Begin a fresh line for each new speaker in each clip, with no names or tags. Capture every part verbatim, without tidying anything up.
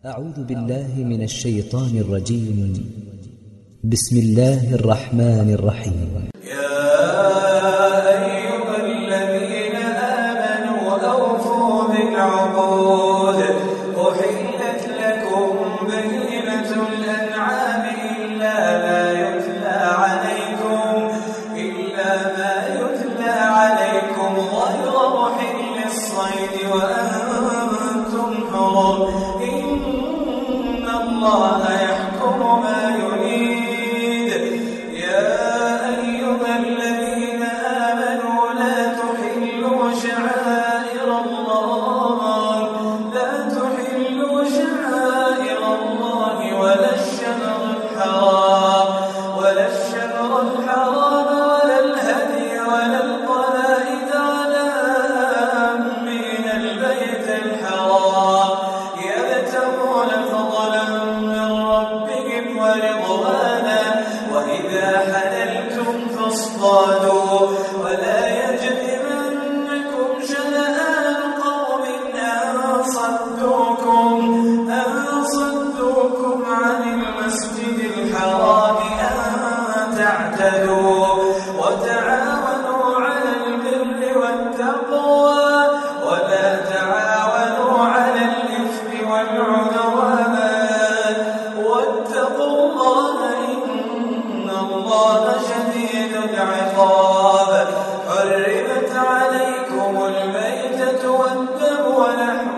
أعوذ بالله من الشيطان الرجيم. بسم الله الرحمن الرحيم.
يا أيها الذين آمنوا أوفوا بالعقود أحلت لكم بهيمة الأنعام إلا ما يتلى عليكم إلا ما يتلى عليكم غير محل الصيد وأنتم حرم إن الله يحكم ما يريد. يا أيها الذين آمنوا لا تحلوا شعائر الله لا تحلوا شعائر الله ولا الشهر الحرام ولا الشهر الحرام ولا الهدي ولا القلائد ولا آمين البيت الحرام يبتغون فضلا من ربهم ورضوانا وإذا حللتم فاصطادوا ولا يجرمنكم شنآن قوم أن صدوكم أن صدوكم عن المسجد الحرام أن تعتدوا وتعاونوا على البر والتقوى ولا تعاونوا على الإثم والعدوان واتقوا الله إن الله شديد العقاب. حرمت عليكم الميتة والدم ولحم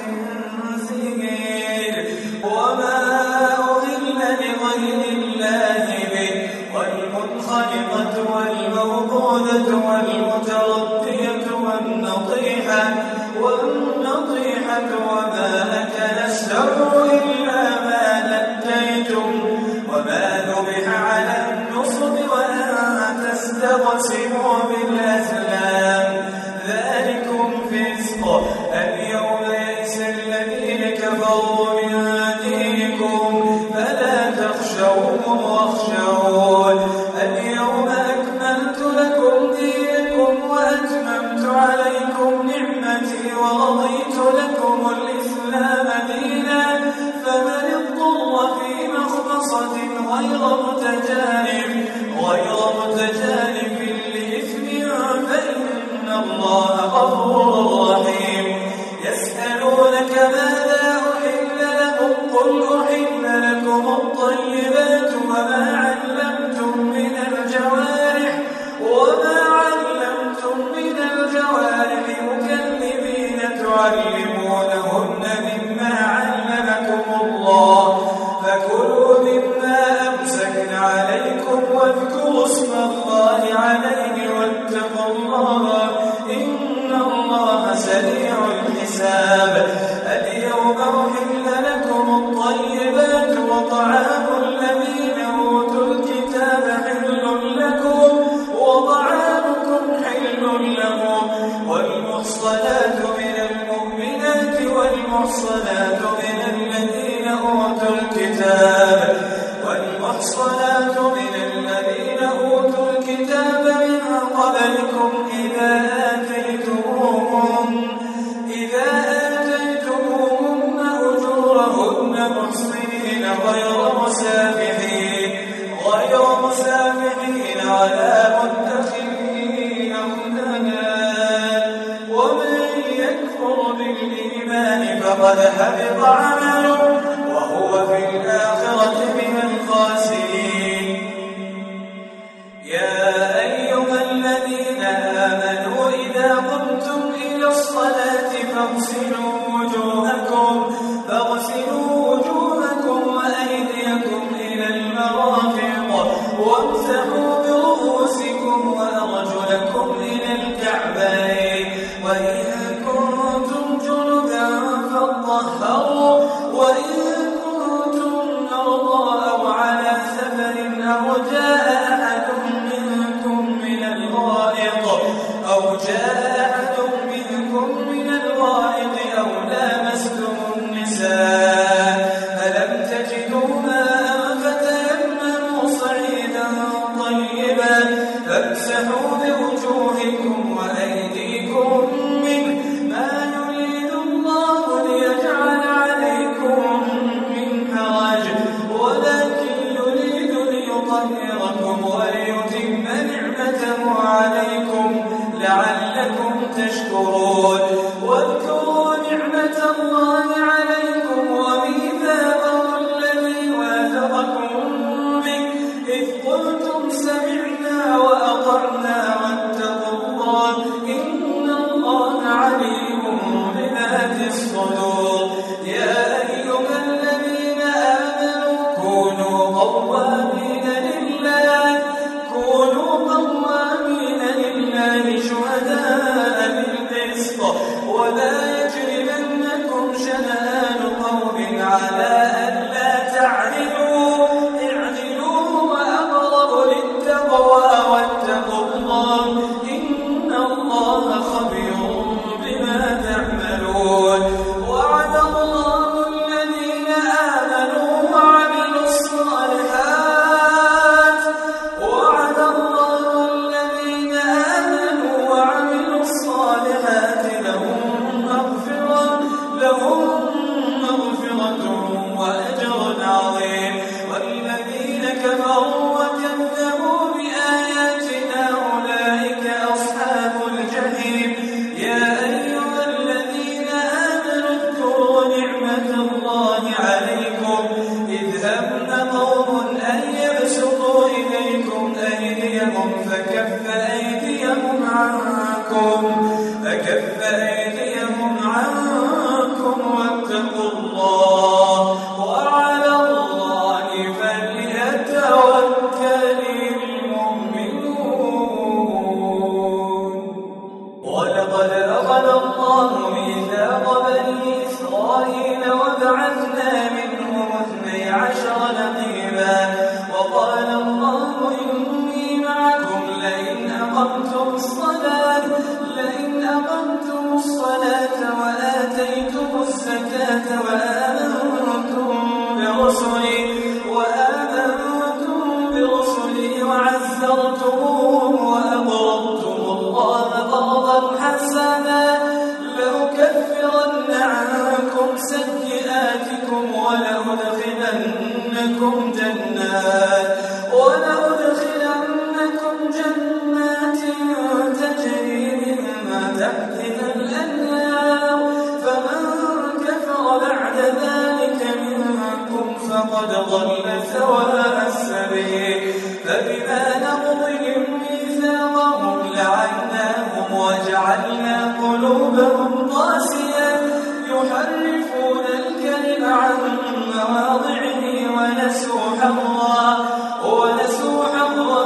الخنزير وما أهل لغير الله به والمنخنقة والموقوذة والمتردية والنطيحة والنطيحة وما أكل السبع إلا ما نكيتم وما ذبح على النصب وأن تستقسموا بالأزلام ذلكم فسق. اليوم يئس الذين كفروا من دينكم فلا تخشوهم واخشون. اليوم أكملت لكم دينكم وأتممت عليكم نعمتي ورضيت لكم الإسلام دينا فمن اضطر في مخمصة غير متجانب غير متجانب لإثم فإن الله غفور رحيم. يسألونك ماذا أحل لكم قل أحل لكم الطيبات وما علمتم من الجوارح وما علمتم من الجوارح مكلبين تعلمونهن مما علمكم الله فكلوا مما أمسكن عليكم واذكروا اسم الله عليه واتقوا الله إن الله سريع الحساب. اليوم أحل لكم الطيبات وطعام الذين أوتوا الكتاب حل لكم وطعامكم حل لهم والمحصنات من المؤمنات والمحصنات من الذين أوتوا الكتاب والمحصنات من الذين أوتوا الكتاب من قبلكم إذا آتيتموهم إذا آتيتموهن أجورهن محصنين غير مسافحين غير مسافحين ولا متخذين أخدان ومن يكفر بالإيمان فقد حبط عمله وهو في الآخرة من الخاسرين. يا أيها الذين آمنوا إذا قمتم إلى الصلاة فاغسلوا وجوهكم فاغسلوا وجوهكم وأيديكم إلى المرافق وامسحوا برؤوسكم وأرجلكم إلى الكعبين وإن كنتم جنبا فاطهروا على ألا تعدلوا اعدلوا هو أقرب للتقوى واتقوا الله إن الله خبير بما تعملون. وعد الله الذين آمنوا وعملوا الصالحات وعد الله الذين آمنوا وعملوا الصالحات لهم مغفرة لهم مغفرة وأجر عظيم. والذين كفروا وكذبوا بآياتنا أولئك أصحاب الجحيم. يا أيها الذين آمنوا اذكروا نعمة الله عليكم إذ هم قوم أن يبسطوا إليكم أيديهم فكف أيديهم عنكم فكف أيديهم عنكم واتقوا الله وعلى الله فليتوكل المؤمنون. ولقد أخذ الله ميثاق بني إسرائيل وبعثنا منهم اثني عشر نقيبا وقال الله إني معكم لئن أقمتم الصلاة لئن أقمتم الصلاة وآتيتم الزكاة وآمنتم برسلي وآمنتم برسلي وعزرتموهم وأقرضتم الله قرضا حسنا لأكفرن عنكم سيئاتكم ولأدخلنكم جنات ولأدخلنكم جنات تجري من تحتها الأنهار فمن كفر بعد ذلك منكم فقد ضل سواء السبيل. فبما نقضهم ميثاقهم لعناهم وجعلنا قلوبهم قاسية يحرفون الكلم عن مواضعه ونسوا حظا ونسوا حظا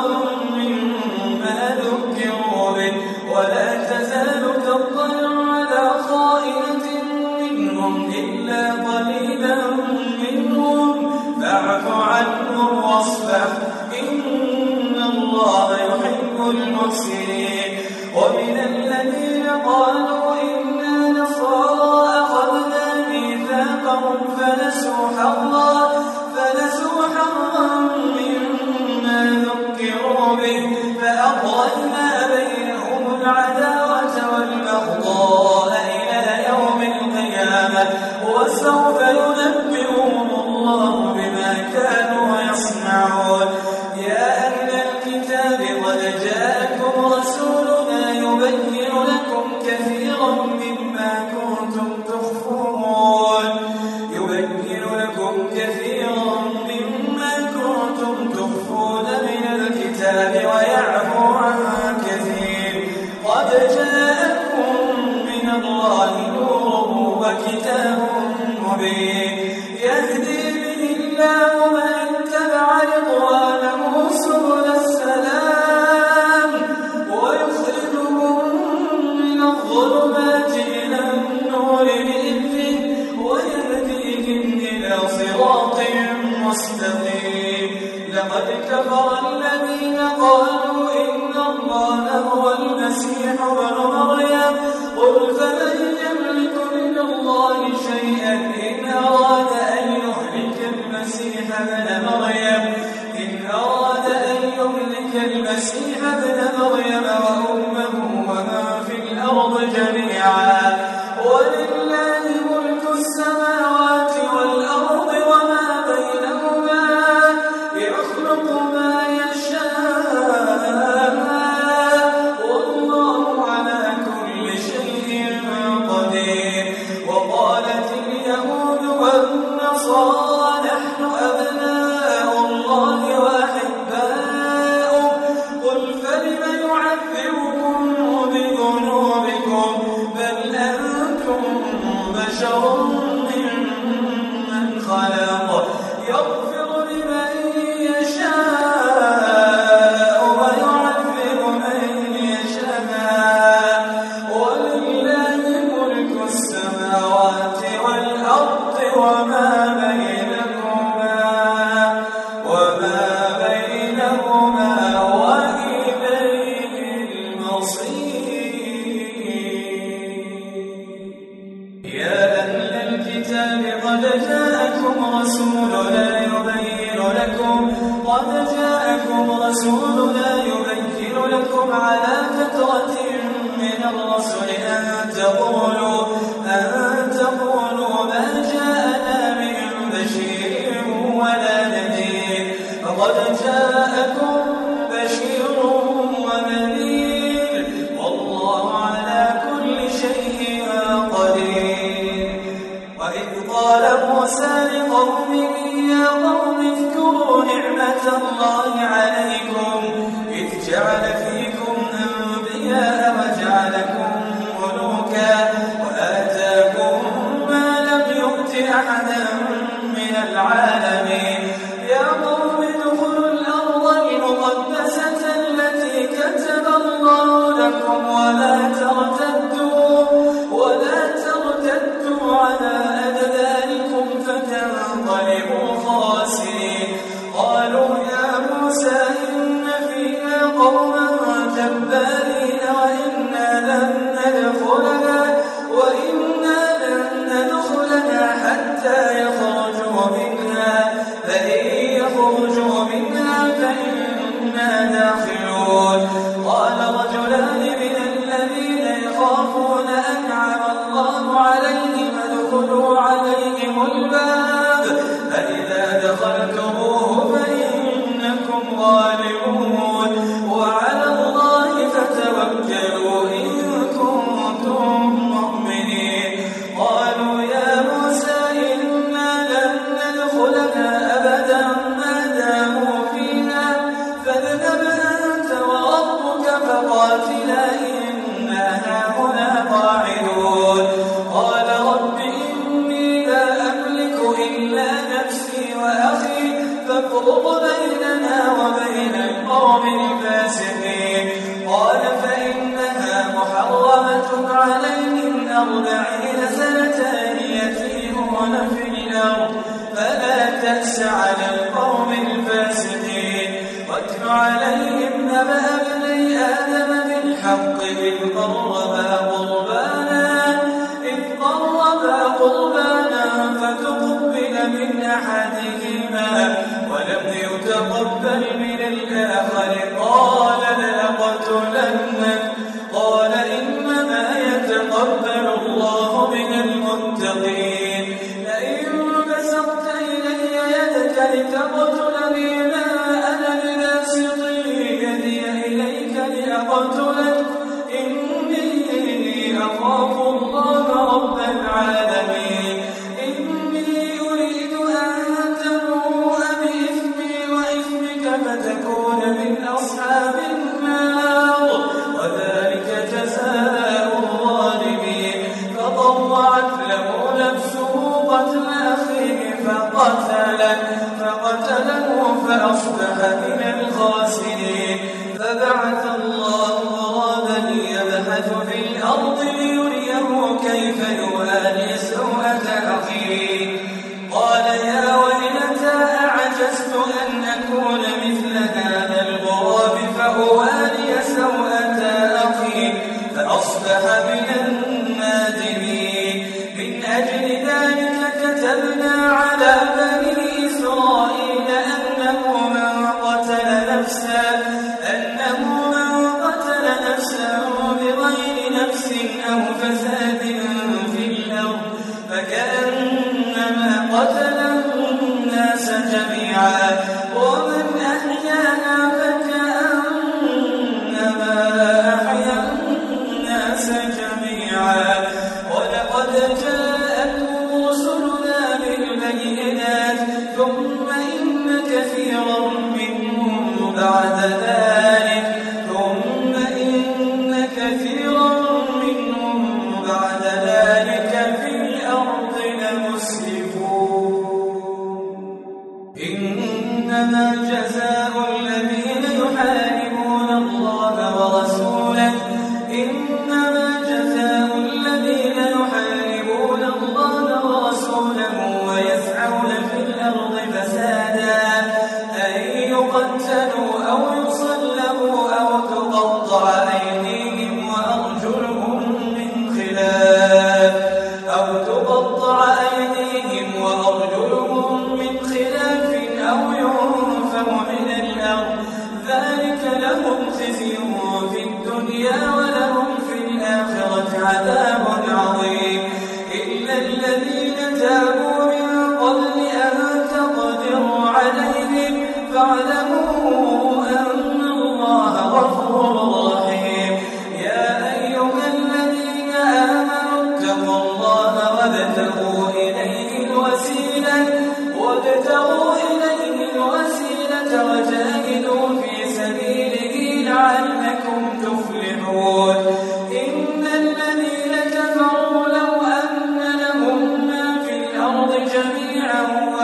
مما ذكروا به ولا تزال تطلع على خائنة منهم إلا قليلا منهم فاعف عنهم واصفح إن الله يحب المحسنين. ومن الذين قالوا إنا نصارى أخذنا ميثاقهم فنسوا حظا فنسوا حظا مما ذكروا به فأغرقنا بينهم العداوة والبغضاء إلى يوم القيامة وسوف ينبئهم الله بما كانوا يصنعون. يا أهل الكتاب قد جاءكم رسولنا يبين لكم كثيرا مما كنتم تخفون يبين لكم كثيرا مما كنتم تخفون من الكتاب ويعفو عن كثير. قد جاءكم من الله نور وكتاب مبين يهدي به الله من اتبع رضوانه سبل السلام ويخرجهم من الظلمات إلى النور بإذنه ويهديهم إلى صراط مستقيم. لقد كفر الذين قالوا إن الله هو المسيح ابن مريم قل فمن يملك من الله شيئا إن أراد أن يهلك المسيح ابن مريم إن أراد أن يهلك المسيح ابن مريم وأمه ومن في الأرض جميعا ولله ملك السماوات والأرض وما بينهما يخلق ما يشاء والله على كل شيء قدير. وقالت اليهود والنصارى نحن أبناء الله وأحباؤه قل فلم يعذبكم بذنوبكم بل أنتم بشر ممن خلق يغفر لمن يشاء ويعذب من يشاء ولله ملك السماوات والأرض وما بينهما وما بينهما وإليه المصير. يا أهل الكتاب قد جاءكم رسولنا يبين لكم قد جاءكم رسولنا يبين لكم على فترة من الرسل أن تقولوا أن تقولوا ما جاءنا من بشير ولا نذير فقد جاءكم بشير ونذير والله على كل شيء قدير. وإذ قال موسى لقومه يا قوم اذكروا نعمة الله عليكم إذ جعل فيكم أنبياء وجعلكم ملوكا وآتاكم ما لم يؤت أحدا من العالمين. يا قوم ادخلوا الأرض المقدسة التي كتب الله لكم ولا ترتدوا ولا ترتدوا على أدباركم فتنقلبوا خاسرين. قالوا يا موسى إن فيها قوما جبارين وإنا لن ندخلها وإنا لن ندخلها حتى يخرجوا منها فإن يخرجوا منها فإنا داخلون. قال رجلان من الذين يخافون أنعم الله عليهم ادخلوا عليهم الباب فإذا دخلتموه فإنكم غالبون وعلى الله فتوكلوا إن كنتم مؤمنين. قالوا يا موسى إنا لن ندخلها أبدا ما داموا فيها فاذهب أنت وربك فقاتلا إنا هاهنا قاعدون. قال رب إني لا أملك إلا نفسي وأخي فافرق بيننا وبين القوم الفاسقين. قال فإنها محرمة عليهم أربعين سنة يتيهون في الأرض فلا تأس على القوم الفاسقين. واتل عليهم نبأ ابني آدم بالحق إذ قربا قربانا إذ قربا قربانا فتقبل من أحدهما ولم يتقبل من الآخر قال لأقتلنك قال إنما يتقبل الله من المتقين. لئن بسطت إلي يدك لتقتلني ما أنا بباسط يدي إليك لأقتلك إني أخاف الله رب العالمين. إني أريد أن تبوء بإثمي وإثمك فتكون من أصحاب النار وذلك جزاء الظالمين. فطوعت له نفسه قتل أخيه فقتله فقتله فأصبح من الخاسرين. فبعث الله غرابا يبحث في الأرض ليريه كيف يواري سوءة أخيه. قال يا ويلتى أعجزت أن أكون مثل هذا الغراب فأواري سوءة أخي فأصبح من النادمين. من أجل ذلك كتبنا على بني إسرائيل أنه من قتل نفسا أنه من قتل نفسا بغير نفس أو فساد في الأرض فكأنما قتل الناس جميعا ومن أحياها فكأنما أحيا الناس جميعا. ولقد جاءتهم رسلنا بالبينات ثم إن كثيرا منهم بعد ذلك ثم إن كثيرا منهم بعد ذلك في الأرض لمسرفون. إنما جزاء الذين يحاربون الله ورسوله إنما جزاء الذين يحاربون الله ورسوله ويسعون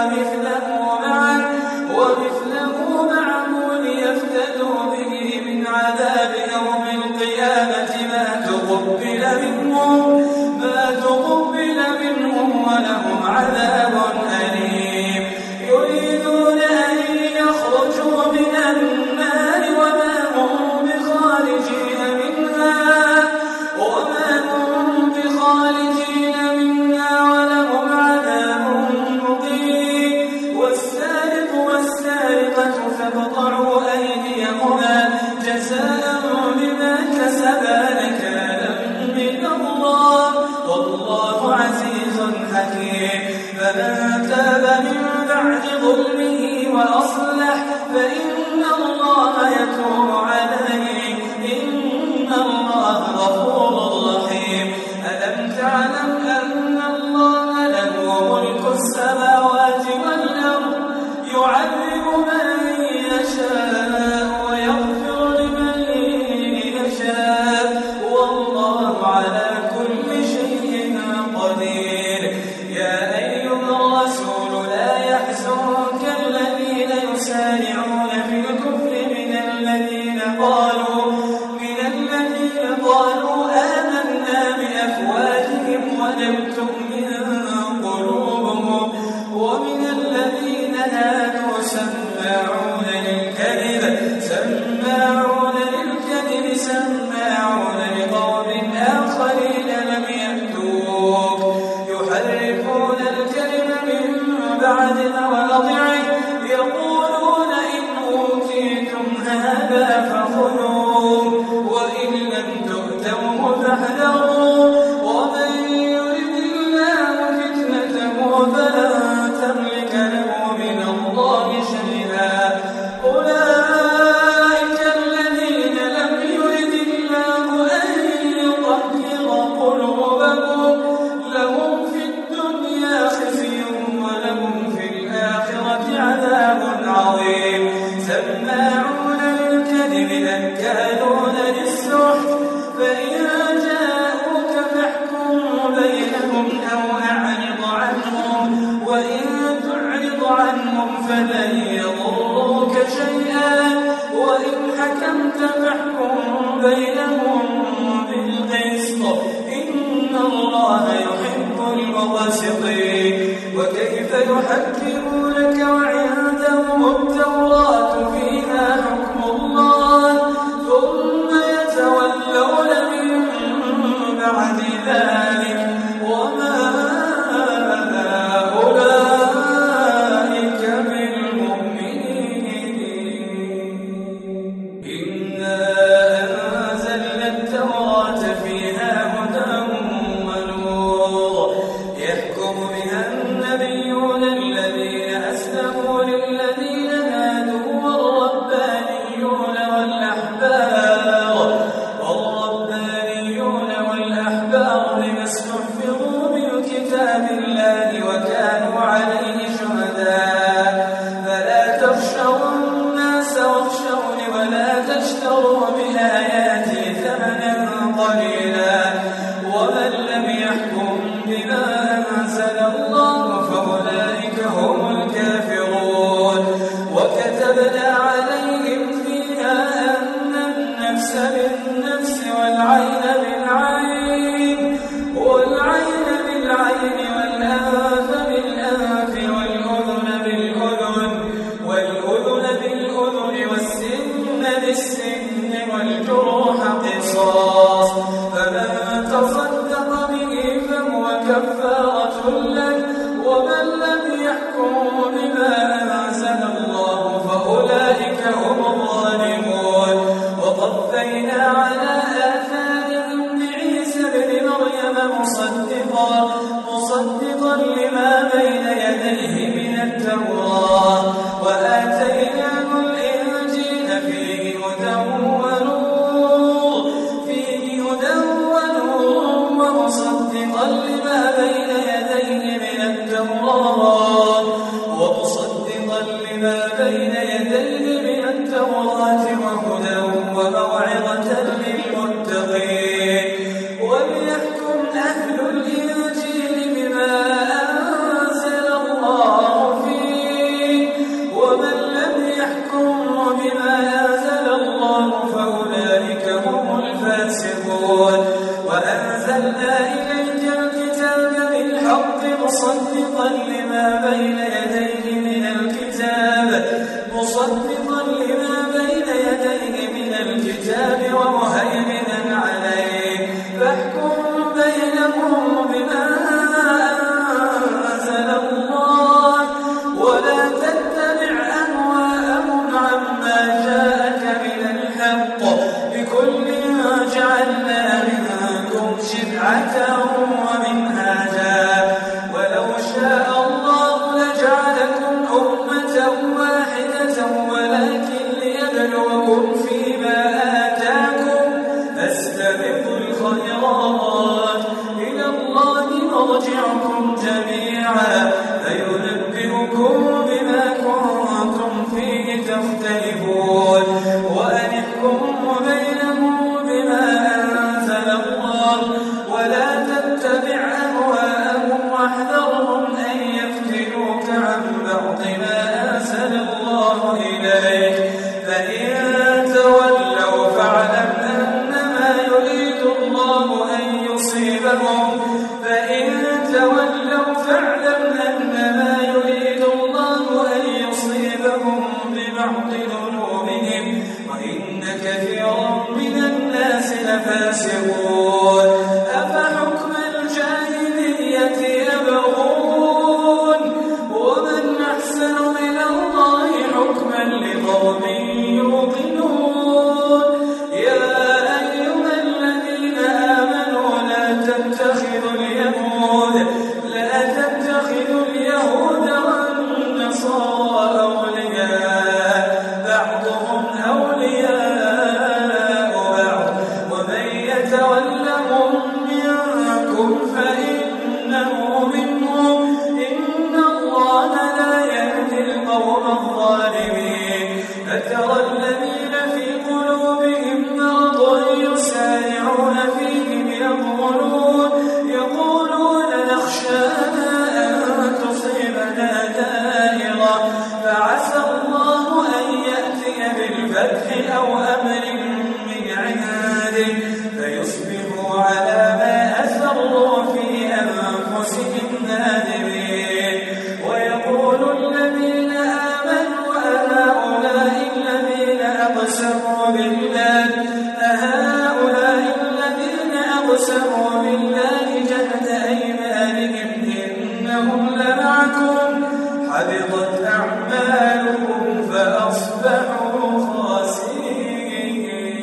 ومثله معه ومثله معه ليفتدوا به من عذاب يوم القيامة ما تقبل منهم ما تقبل منهم ولهم عذاب أليم. يريدون أن يخرجوا من النار وما هم بخارجين منها وما هم بخارجين منها ولهم عذاب مقيم. والسارق والسارقة فاقطعوا أيديهما جزاء بما كسبا نكالا من الله والله عزيز حكيم. فمن تاب من بعد ظلمه وأصلح فإن الله يتوب عليه إن الله غفور رحيم. ألم تعلم أن الله له ملك السماوات والأرض يعذب من يشاء ويغفر لمن يشاء والله على كل شيء قدير. يا أيها الرسول لا يحزنك الذين يسارعون في الكفر من الذين قالوا من الذين قالوا آمنا بأفواههم ولم تؤمن قلوبهم ومن الذين هادوا سماعون للكذب سماعون للكذب سماعون لقوم آخرين لم يأتوك يحرفون الكلم من بعد مواضعه يقولون إن أوتيتم هذا فخذوه وإن لم تؤتوه فاحذروا ومن يرد الله فتنته فلن تملك له من الله شيئا. أولئك الذين لم يرد الله أن يطهر قلوبهم لهم في الدنيا خزي ولهم في الآخرة عذاب عظيم. سماعون للكذب أكالون للسحت فإن جاءوك فاحكم بينهم أو أعرض عنهم وإن تعرض عنهم فلن يضروك شيئا وإن حكمت فاحكم بينهم بالقسط إن الله يحب المقسطين. وكيف يحكمونك وعندهم التوراة فيها حكم الله ثم يتولون من بعد ذلك وما أولئك بالمؤمنين. إنا أنزلنا التوراة فيها هدى ونور يحكم بها النبيون الذين أسلموا للذين هادوا والربانيون والأحبار والربانيون والأحبار لما استحفظوا من كتاب الله وكانوا عليه شهداء. فلا تخشوا الناس واخشون ولا تشتروا بآياتي ثمنا قليلا ومن لم يحكم بما أنزل الله فأولئك هم الكافرون. وكتبنا عليهم فيها أن النفس بالنفس والعين بالعين والعين بالعين والأنف بالأنف والأذن بالأذن والأذن بالأذن والسن بالسن والجروح قصاص. فمن تصدق به فهو كفارة له ومن لم يحكم بما أنزل الله فأولئك هم الظالمون. وقفينا على آثارهم بعيسى ابن مريم مصدقا مصدقا لما بين يديه من التوراة وآتيناه الإنجيل فيه هدى ونور فيه هدى ونور ومصدقا لما بين يديه من التوراة ومصدقا لما بين يديه من التوراة وهدى وموعظة للمتقين. وليحكم أهل الإنجيل بما أنزل الله فيه ما أنزل الله إليك فإن تولوا فاعلم أنما يريد الله أن يصيبهم فإن تولوا فاعلم أنما يريد الله أن يصيبهم ببعض ذنوبهم وإن كثيرا من الناس لفاسقون أفحكم الجاهلية يبغون ومن أحسن من الله حكما لقوم يوقنون يا أيها الذين آمنوا لا تتخذوا اليهود لا تتخذوا اليهود والنصارى أولياء بعضهم أولياء بعض ومن يتولهم منكم فإنه منهم إن الله لا يهدي القوم الظالمين فترى الذين في قلوبهم مرض يسارعون فيهم يقولون يقولون نخشى أن تصيبنا دائرة فعسى الله أن يأتي بالفتح أو أمر من عنده فيصبحوا على ما أسروا في أنفسهم نادمين ويقول الذين آمنوا أهؤلاء الذين أقسموا بالله أهؤلاء الذين أقسموا بالله جهد أيمانهم إنهم لمعكم حبطت أعمالهم فأصبحوا خاسرين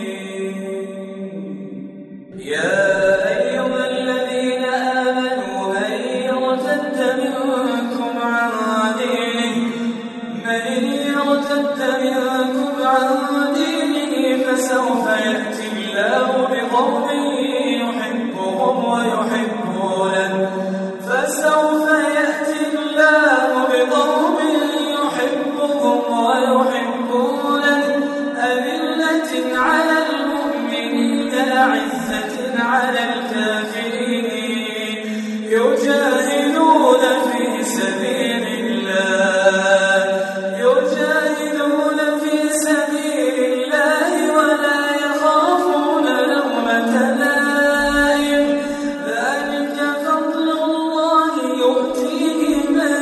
يا أيها الذين آمنوا من يرتد منكم عن دينه من يرتد منكم عن دينه فسوف يأتي الله بقوم يحبهم ويحبونه فسوف يأتي الله بقوم يحبهم ويحبونه أذلة على المؤمنين أعزة على الكافرين يجاهدون في سبيل الله يجاهدون في سبيل الله ولا يخافون لومة لائم ذلك فضل الله يؤتيه من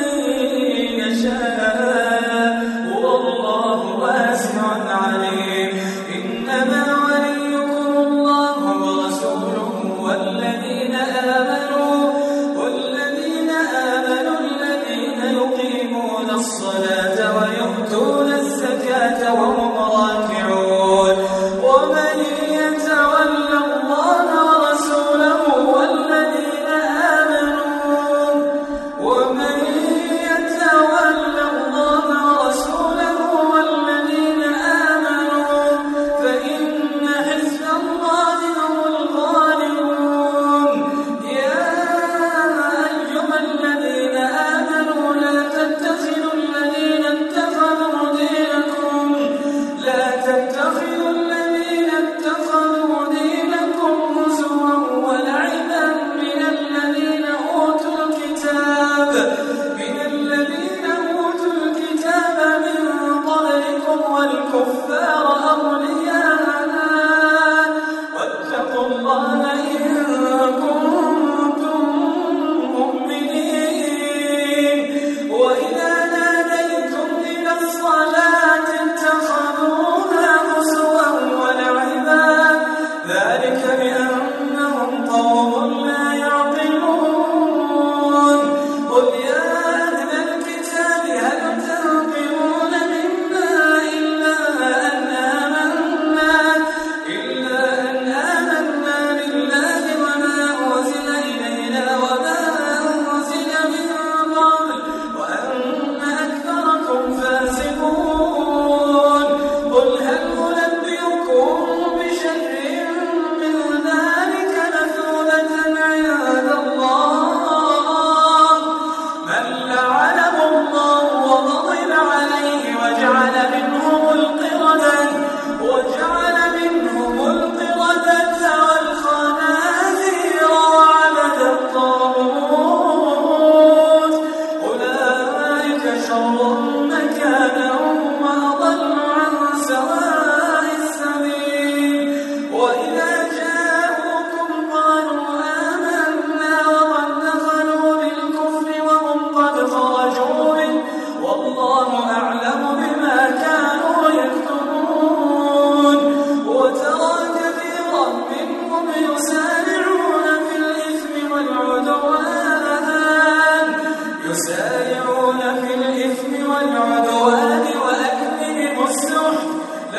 يشاء والله واسع عليم إنما وليكم الله ورسوله والذين آمنوا والذين آمنوا الذين يقيمون الصلاة ويؤتون الزكاة وهم راكعون ومن يتول الله ورسوله والذين آمنوا ومن يتول الله ورسوله والذين آمنوا فإن حزب الله هم الغالبون يا أيها الذين آمنوا لا تتخذوا الذين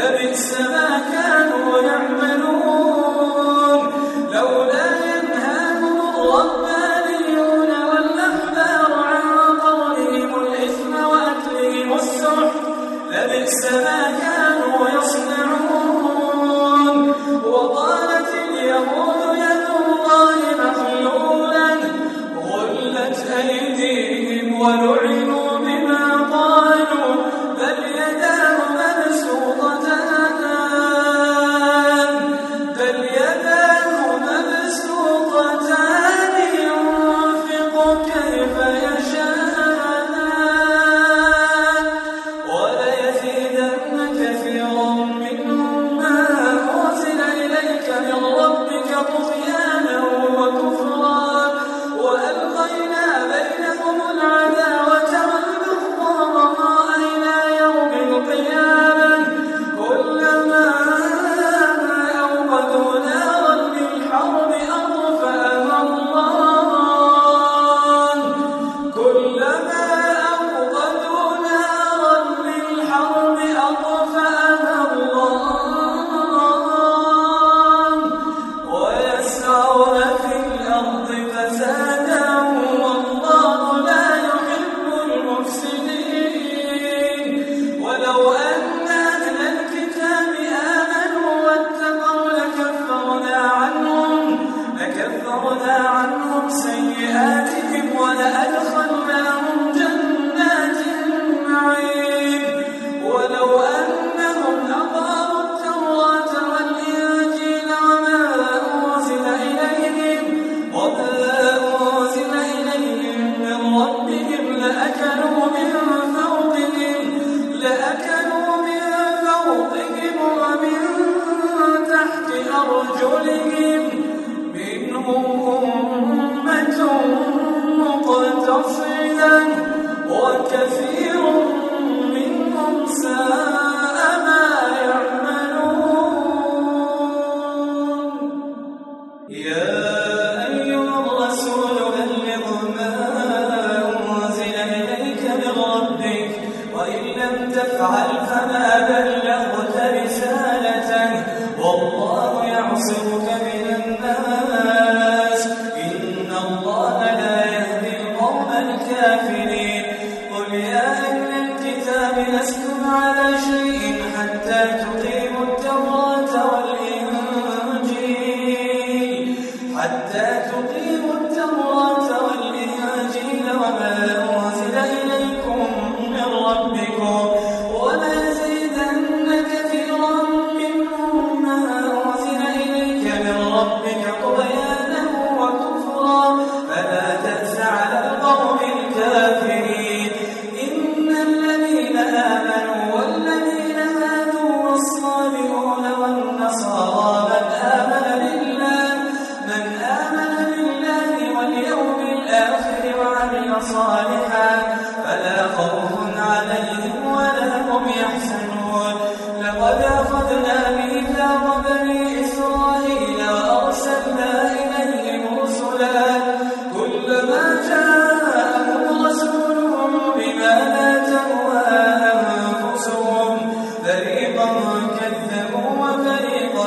لبئس ما كانوا يعملون لولا ينهاهم الربانيون والأحبار عن قولهم الإثم وأكلهم السحت لبئس ما كانوا يصنعون وقالت اليهود يد الله مغلولة غلت أيديهم ولعنوا بما قالوا بل يداه مبسوطتان بل يداه مبسوطتان ينفق كيف يشاء وليزيدن كثيرا منهم ما أنزل إليك من ربك طغيانا وكفرا وألقينا بينهم العداوة والبغضاء إلى يوم القيامة كلما أوقدوا نارا للحرب أطفأها الله كلما أوقدوا نارا للحرب أطفأها الله ويسعون في الأرض فسادا والله لا يحب المفسدين ولو أن أهل الكتاب آمنوا واتقوا لكفرنا عنهم لكفرنا عنهم سيئاتهم ولأدخلناهم جنات النعيم ولو أنهم أقاموا التوراة والإنجيل وما أنزل إليهم وما أنزل إليهم من ربهم لأكلوا من فوقهم لأكلوا من فوقهم ومن تحت أرجلهم منهم أمة مقتصدة وكثير منهم ساء ما يعملون يا أيها الرسول بلغ ما أنزل إليك من ربك وإن لم تفعل فما بلغت رسالته والله يعصمك من الناس إن الله لا يهدي القوم الكافرين قل يا أهل الكتاب لستم على شيء حتى تقيموا التوراة والإنجيل حتى تقيموا التوراة والإنجيل وما أنزل إليكم من ربكم وليزيدن كثيرا منهم ما أنزل إليك من ربك طغيانا وكفرا فلا تأس على القوم الكافرين إن الذين آمنوا والذين هادوا والصابئون والنصارى من آمن بالله من آمن بالله واليوم الآخر وعمل صالحا فلا خوف عليهم ولا هم يحزنون لقد أخذنا ميثاق بني إسرائيل وأرسلنا إليهم رسلا كلما جاءهم رسولهم بما لا تهوى أنفسهم فريقا كذبوا وفريقا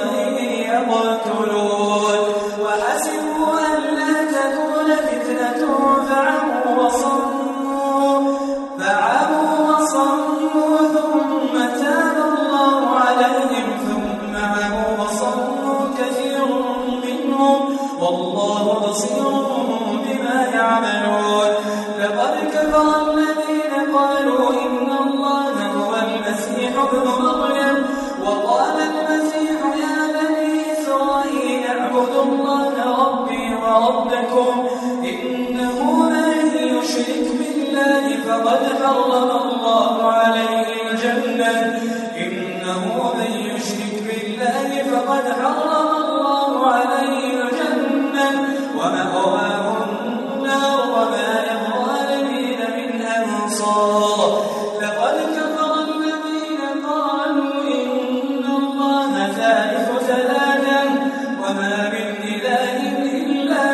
يقتلون وحسبوا أن لا تكون فتنة فعموا وصموا فعموا وصموا ثم تاب الله عليهم ثم عموا وصموا كثير منهم والله بصير بما يعملون لقد كفر الذين قالوا إن الله هو المسيح ابن مريم وقال المسيح يا بني إسرائيل اعبدوا الله ربي وربكم إنه من يشرك بالله فقد حرم الله عليه الجنة إنه من يشرك بالله فقد حرم الله عليه الجنة ومأواه النار وما للظالمين من أنصار لقد كفر الذين قالوا إن الله ثالث ثلاثة وما من إله إلا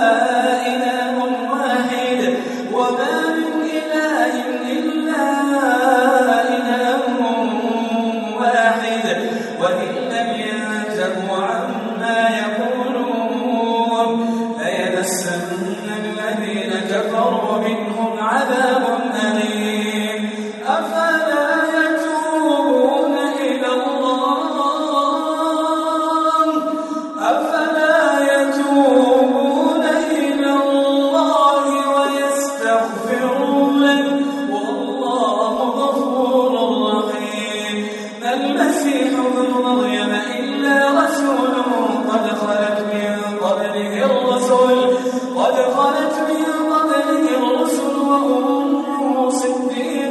إله واحد وما من إله إلا إله واحد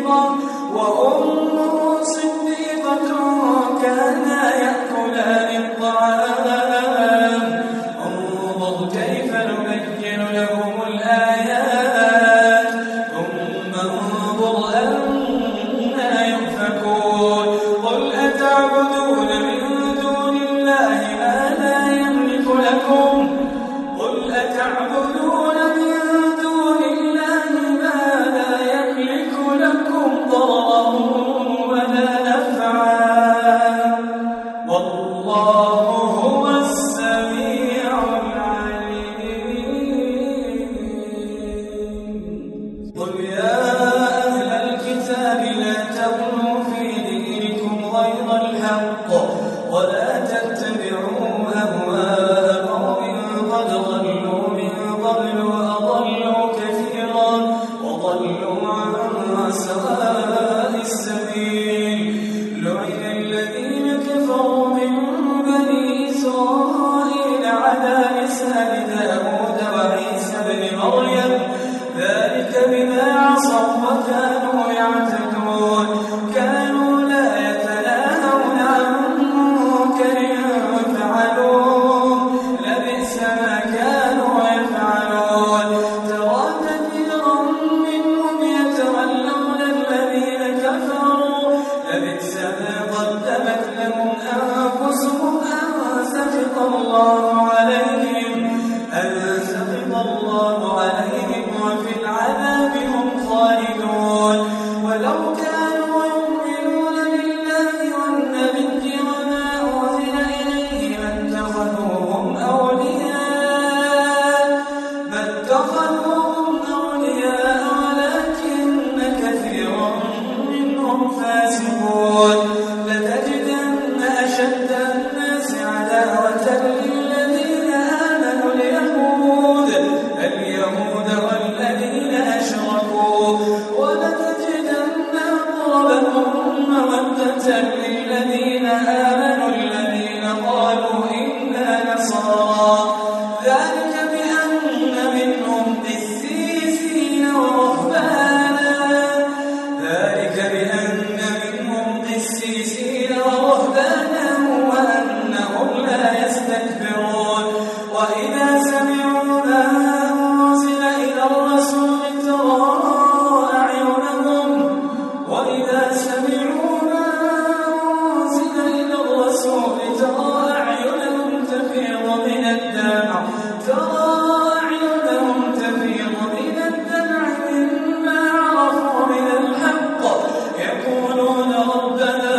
صديقا وأمه صديقة كانا يأكلان الطعام انظر كيف نبين لهم الآيات ثم انظر أنا يؤفكون قل أتعبدون من دون الله ما لا يملك لكم قل أتعبدون من دون الله ما لا يملك لكم ضرا ولا نفعا والله هو السميع العليم قل يا أهل الكتاب لا تغلوا في دينكم غير الحق ولا تتبعوا أهواء قوم قد ضلوا من قبل وأضلوا كثيرا وضلوا عن سواء السبيل لعن الذين كفروا من بني إسرائيل على لسان داود وعيسى بن مريم ذلك بما عصوا وكانوا يعتدون كانوا لا يتناهون عن منكر فعلوه لبئس ما كانوا يفعلون ترى كثيرا منهم يتولون الذين كفروا لبئس ما قدمت لهم أنفسهم أن سخط الله عليهم أن سخط الله عليهم وفي العذاب هم خالدون ولو كانوا يؤمنون بالله والنبي وما أنزل إليه ما اتخذوهم أولياء ما اتخذوهم أولياء ولكن كثيرا منهم فاسقون لتجدن أشد الناس عداوة للذين آمنوا اليهود اليهود والذين أشركوا ولتجدن أقربهم مودة للذين آمنوا الذين قالوا إنا نصارى ذلك بأن منهم قسيسين ورهبانا ذلك بأن منهم قسيسين ورهبانا وأنهم لا يستكبرون وإذا سمعوا ما أنزل إلى الرسول ترى أعينهم وإذا سمعوا ما أنزل إلى الرسول ترى أعينهم تفيض من الدمع ترى أعينهم تفيض من الدمع مما عرفوا من الحق يقولون ربنا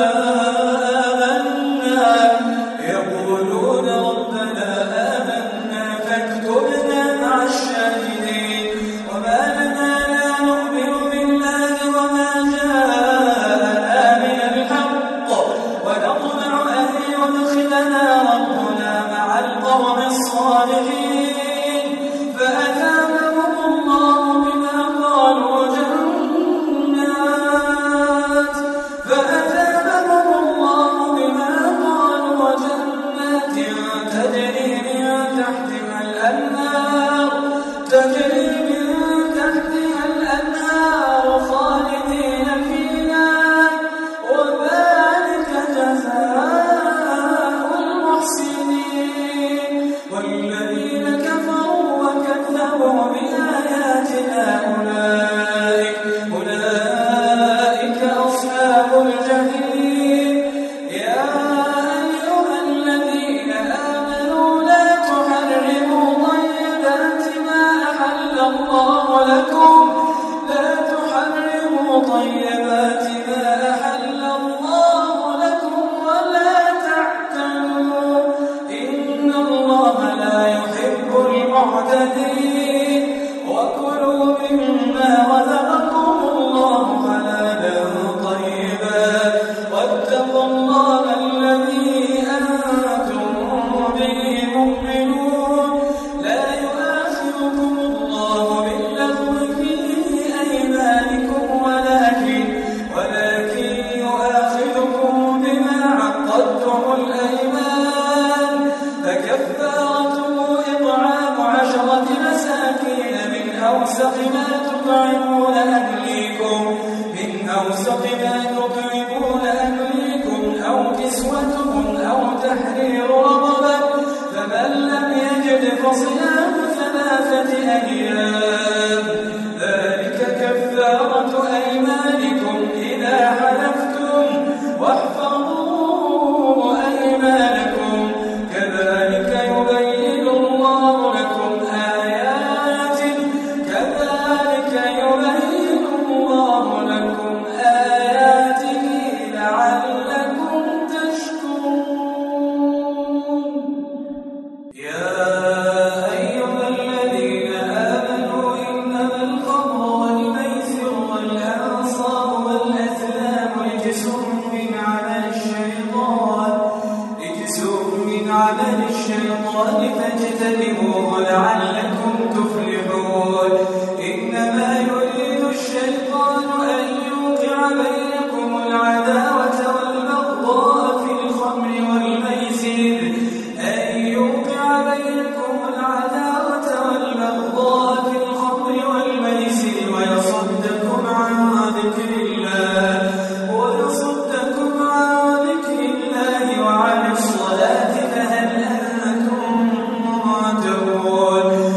آمنا يقولون ربنا آمنا فاكتبنا مع الشاهدين وما لنا لا نؤمن بالله وما جاءنا من الحق ونطمع أن يدخلنا ربنا مع القوم الصالحين فأثابهم الله بما قالوا جنات فأثابهم الله بما قالوا جنات تجري من تحتها الأنهار تجري من تحتها الأنهار خالدين فيها وذلك جزاء المحسنين والذين كفروا وكذبوا بآياتنا أولئك أولئك أصحاب الجحيم يا أيها الذين آمنوا لا تحرموا طيبات ما أحل الله لكم لا تحرموا طيبات ما أحل الله لكم ولا تعتدوا إن الله لا يحب المعتدين وكلوا مما رزقكم الله حلالا طيبا واتقوا الله الذي أنتم به مؤمنون لا يؤاخذكم الله باللغو أوسط ما تطعمون أهليكم أو كسوتهم أو تحرير رقبة فمن لم يجد فصيام ثلاثة أيام ذلك كفارة أيمانكم إذا حلفتم واحفظوا أيمانكم كذلك يبين الله لكم آياته كذلك يبين الله لكم آياته لعلكم تشكرون. يا أيها الذين آمنوا إنما الخمر والميسر والأنصاب والأزلام رجس من عمل الشيطان رجس من عمل الشيطان فاجتنبوه لعلكم تفلحون. إنما يريد الشيطان أن يوقع بينكم العداوة والبغضاء في الخمر والميسر أن يوقع بينكم العداوة والبغضاء في الخمر والميسر ويصدكم عن ذكر الله ويصدكم عن ذكر الله وعن الصلاة فهل أنتم منتهون.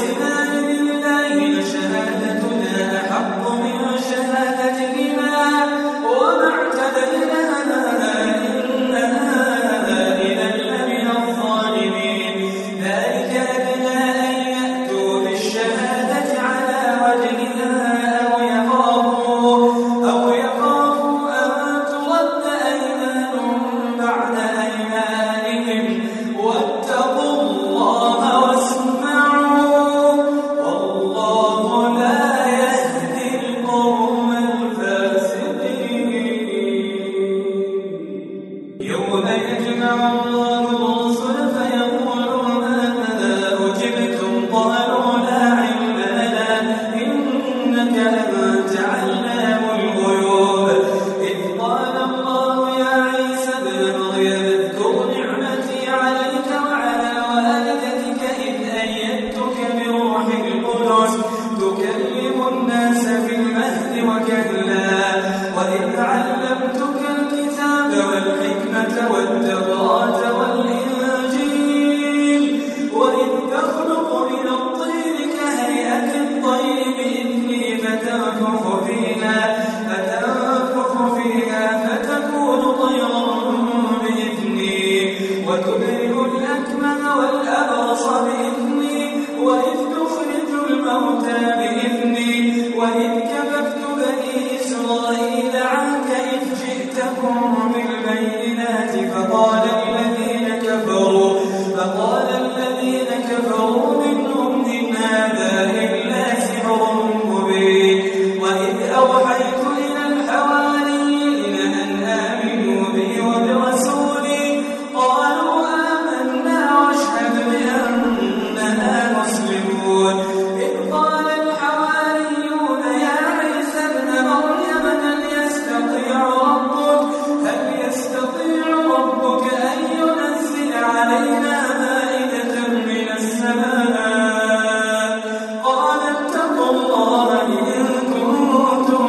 يقسمان بالله لشهادتنا أحق من شهادتهما وما اعتدينا إنها إذا لمن الظالمين ذلك أدنى أن يأتوا بالشهادة على وجهها أو يخافوا أو يخافوا أن ترد أيمان بعد أيمانهم واتقوا الله واسمعوا والله لا يهدي القوم الفاسقين. يوم يجمع الله الرسل فيقول ماذا أجبتم قالوا لا علم لنا إنك أنت علام الغيوب إذ قال الله يا عيسى ابن مريم اذكر نعمتي عليك وعلى والدتك إذ أيدتك بروح القدس تكلم الناس في المهد وكهلا وإذ علمتك الكتاب والحكمة والتوراة والإنجيل وإذ تخلق من الطين كهيئة الطير بإذني فتنفخ فيها فتنفخ فيها فتكون طيرا بإذني وتبرئ الأكمه والأبرص بإذني وإذ تخرج الموتى بإذني وإذ كففت بني إسرائيل عنك إذ جئتكم بالبينات فقال الذين كفروا فقال الذين كفروا منهم إن هذا إلا سحر مبين وإذ أوحيت إلى الحواريين أن آمنوا بي وبرسولي قالوا آمنا واشهد بأننا مسلمون إذ قال الحواريون يا عيسى ابن مريم هل يستطيع ربك هل يستطيع ربك أن ينزل علينا مائدة من السماء قال اتقوا الله إن كنتم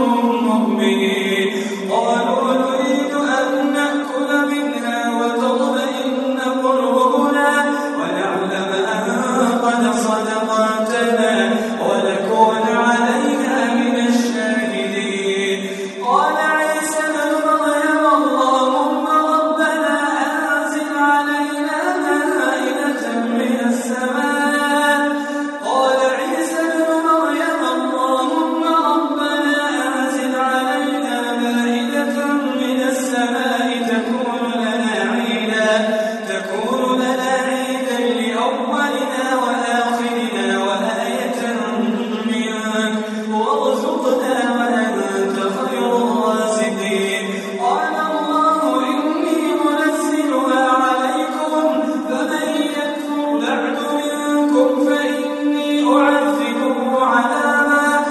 مؤمنين قالوا نريد أن نأكل منها وتطمئن قلوبنا ونعلم أن قد صدقتنا ونكون عليها من الشاهدين قال عيسى ابن مريم اللهم ربنا أنزل علينا مائدة من السماء قال عيسى ابن مريم اللهم ربنا أنزل علينا مائدة من السماء تكون لنا عيدا تكون لنا عيدا لأولنا وآخرنا وآية منك وارزقنا وأنت خير الرازقين قال الله إني منزلها عليكم فمن يكفر بعد منكم فإني أعذبه عذابا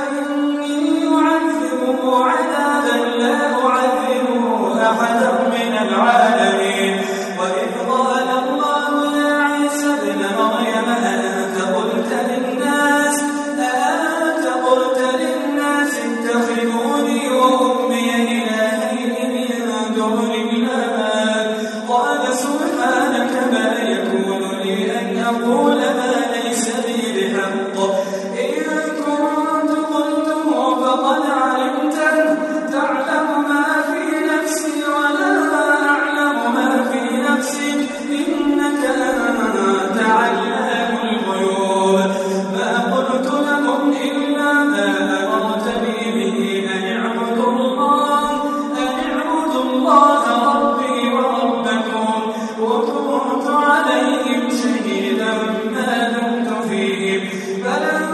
فإني أعذبه عذابا لا أعذبه أحدا من العالمين وإذ قال الله يا عيسى ابن مريم أأنت قلت للناس أأنت قلت للناس اتخذوني وأمي إلهين من دون الله قال سبحانك ما يكون لي أن أقول ما ليس لي بحق إن كنت قلته فقد علمته تعلم ما في نفسي ولا أعلم ما في نفسك إنك أنت علام الغيوب ما قلت لكم إلا ما أمرتني به أن اعبدوا الله أن اعبدوا الله ربي وربكم وكنت عليهم شهيدا ما دمت فيهم فلما